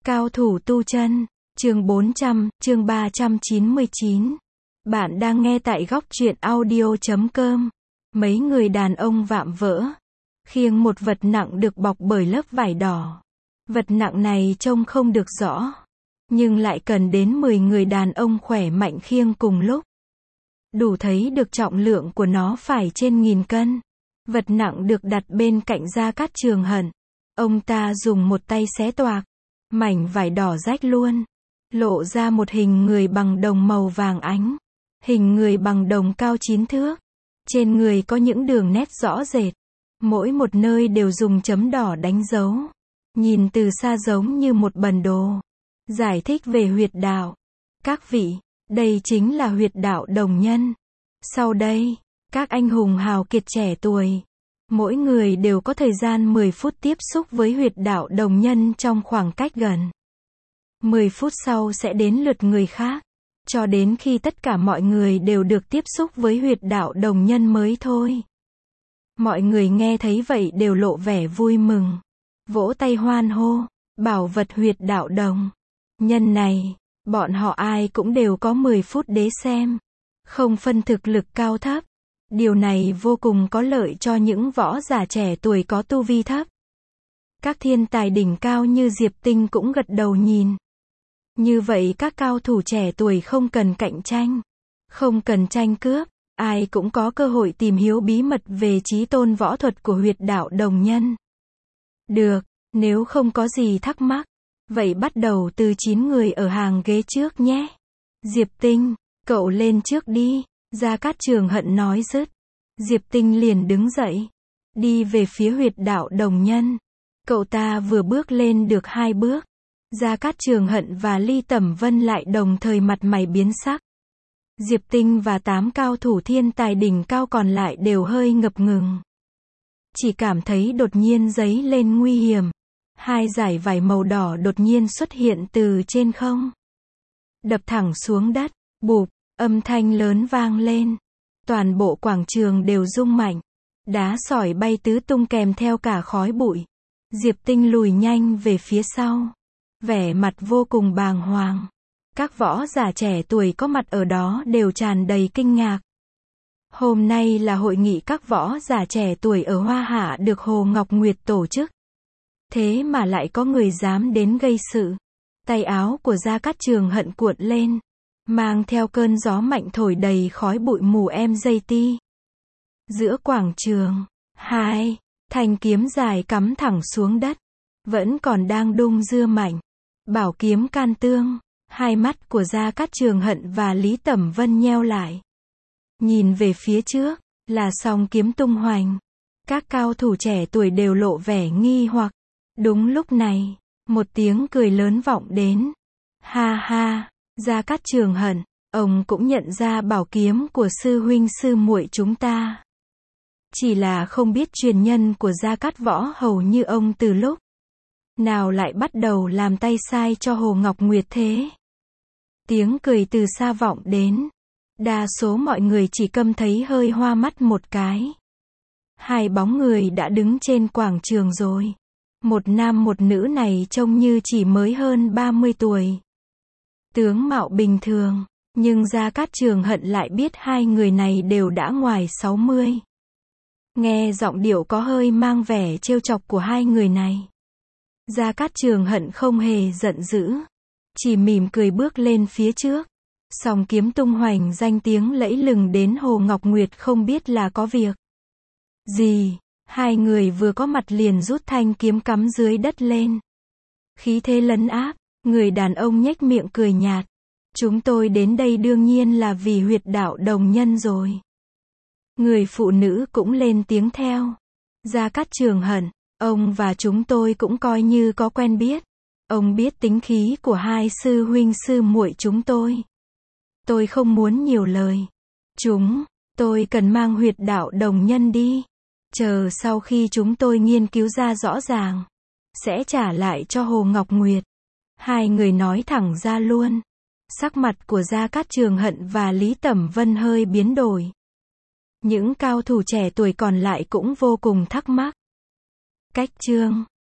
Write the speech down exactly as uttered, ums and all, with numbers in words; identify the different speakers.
Speaker 1: Cao thủ tu chân, chương bốn trăm, chương ba trăm chín mươi chín. Bạn đang nghe tại góc truyện audio chấm com. Mấy người đàn ông vạm vỡ, khiêng một vật nặng được bọc bởi lớp vải đỏ. Vật nặng này trông không được rõ, nhưng lại cần đến mười người đàn ông khỏe mạnh khiêng cùng lúc. Đủ thấy được trọng lượng của nó phải trên nghìn cân. Vật nặng được đặt bên cạnh Gia Cát Trường Hận. Ông ta dùng một tay xé toạc mảnh vải đỏ rách luôn, lộ ra một hình người bằng đồng màu vàng ánh. Hình người bằng đồng cao chín thước. Trên người có những đường nét rõ rệt. Mỗi một nơi đều dùng chấm đỏ đánh dấu. Nhìn từ xa giống như một bản đồ. Giải thích về huyệt đạo. Các vị, đây chính là huyệt đạo đồng nhân. Sau đây, các anh hùng hào kiệt trẻ tuổi, mỗi người đều có thời gian mười phút tiếp xúc với huyệt đạo đồng nhân trong khoảng cách gần. mười phút sau sẽ đến lượt người khác, cho đến khi tất cả mọi người đều được tiếp xúc với huyệt đạo đồng nhân mới thôi. Mọi người nghe thấy vậy đều lộ vẻ vui mừng, vỗ tay hoan hô, bảo vật huyệt đạo đồng nhân này, bọn họ ai cũng đều có mười phút để xem, không phân thực lực cao thấp. Điều này vô cùng có lợi cho những võ giả trẻ tuổi có tu vi thấp. Các thiên tài đỉnh cao như Diệp Tinh cũng gật đầu nhìn. Như vậy các cao thủ trẻ tuổi không cần cạnh tranh, không cần tranh cướp, ai cũng có cơ hội tìm hiểu bí mật về chí tôn võ thuật của huyệt đạo đồng nhân. Được, nếu không có gì thắc mắc, vậy bắt đầu từ chín người ở hàng ghế trước nhé. Diệp Tinh, cậu lên trước đi. Gia Cát Trường Hận nói dứt, Diệp Tinh liền đứng dậy, đi về phía huyệt đạo đồng nhân. Cậu ta vừa bước lên được hai bước, Gia Cát Trường Hận và Ly Tẩm Vân lại đồng thời mặt mày biến sắc. Diệp Tinh và tám cao thủ thiên tài đỉnh cao còn lại đều hơi ngập ngừng. Chỉ cảm thấy đột nhiên dấy lên nguy hiểm. Hai dải vải màu đỏ đột nhiên xuất hiện từ trên không, đập thẳng xuống đất, bụp. Âm thanh lớn vang lên. Toàn bộ quảng trường đều rung mạnh. Đá sỏi bay tứ tung kèm theo cả khói bụi. Diệp Tinh lùi nhanh về phía sau, vẻ mặt vô cùng bàng hoàng. Các võ giả trẻ tuổi có mặt ở đó đều tràn đầy kinh ngạc. Hôm nay là hội nghị các võ giả trẻ tuổi ở Hoa Hạ được Hồ Ngọc Nguyệt tổ chức. Thế mà lại có người dám đến gây sự. Tay áo của Gia Cát Trường Hận cuộn lên, mang theo cơn gió mạnh thổi đầy khói bụi mù em dây ti. Giữa quảng trường, hai thanh kiếm dài cắm thẳng xuống đất, vẫn còn đang đung đưa mạnh. Bảo kiếm can tương. Hai mắt của Gia Cát Trường Hận và Lý Tẩm Vân nheo lại. Nhìn về phía trước, là song kiếm tung hoành. Các cao thủ trẻ tuổi đều lộ vẻ nghi hoặc. Đúng lúc này, một tiếng cười lớn vọng đến. Ha ha. Gia Cát Trường Hận, ông cũng nhận ra bảo kiếm của sư huynh sư muội chúng ta. Chỉ là không biết truyền nhân của Gia Cát Võ hầu như ông từ lúc nào lại bắt đầu làm tay sai cho Hồ Ngọc Nguyệt thế. Tiếng cười từ xa vọng đến. Đa số mọi người chỉ câm thấy hơi hoa mắt một cái. Hai bóng người đã đứng trên quảng trường rồi. Một nam một nữ này trông như chỉ mới hơn ba mươi tuổi. Tướng mạo bình thường, nhưng Gia Cát Trường Hận lại biết hai người này đều đã ngoài sáu mươi. Nghe giọng điệu có hơi mang vẻ trêu chọc của hai người này, Gia Cát Trường Hận không hề giận dữ, chỉ mỉm cười bước lên phía trước. Song kiếm tung hoành danh tiếng lẫy lừng đến Hồ Ngọc Nguyệt không biết là có việc gì. Hai người vừa có mặt liền rút thanh kiếm cắm dưới đất lên, khí thế lấn áp. Người đàn ông nhếch miệng cười nhạt. Chúng tôi đến đây đương nhiên là vì huyệt đạo đồng nhân rồi. Người phụ nữ cũng lên tiếng theo. Gia Cát Trường Hận, ông và chúng tôi cũng coi như có quen biết. Ông biết tính khí của hai sư huynh sư muội chúng tôi. Tôi không muốn nhiều lời. Chúng tôi cần mang huyệt đạo đồng nhân đi. Chờ sau khi chúng tôi nghiên cứu ra rõ ràng, sẽ trả lại cho Hồ Ngọc Nguyệt. Hai người nói thẳng ra luôn. Sắc mặt của Gia Cát Trường Hận và Lý Tẩm Vân hơi biến đổi. Những cao thủ trẻ tuổi còn lại cũng vô cùng thắc mắc. Cách chương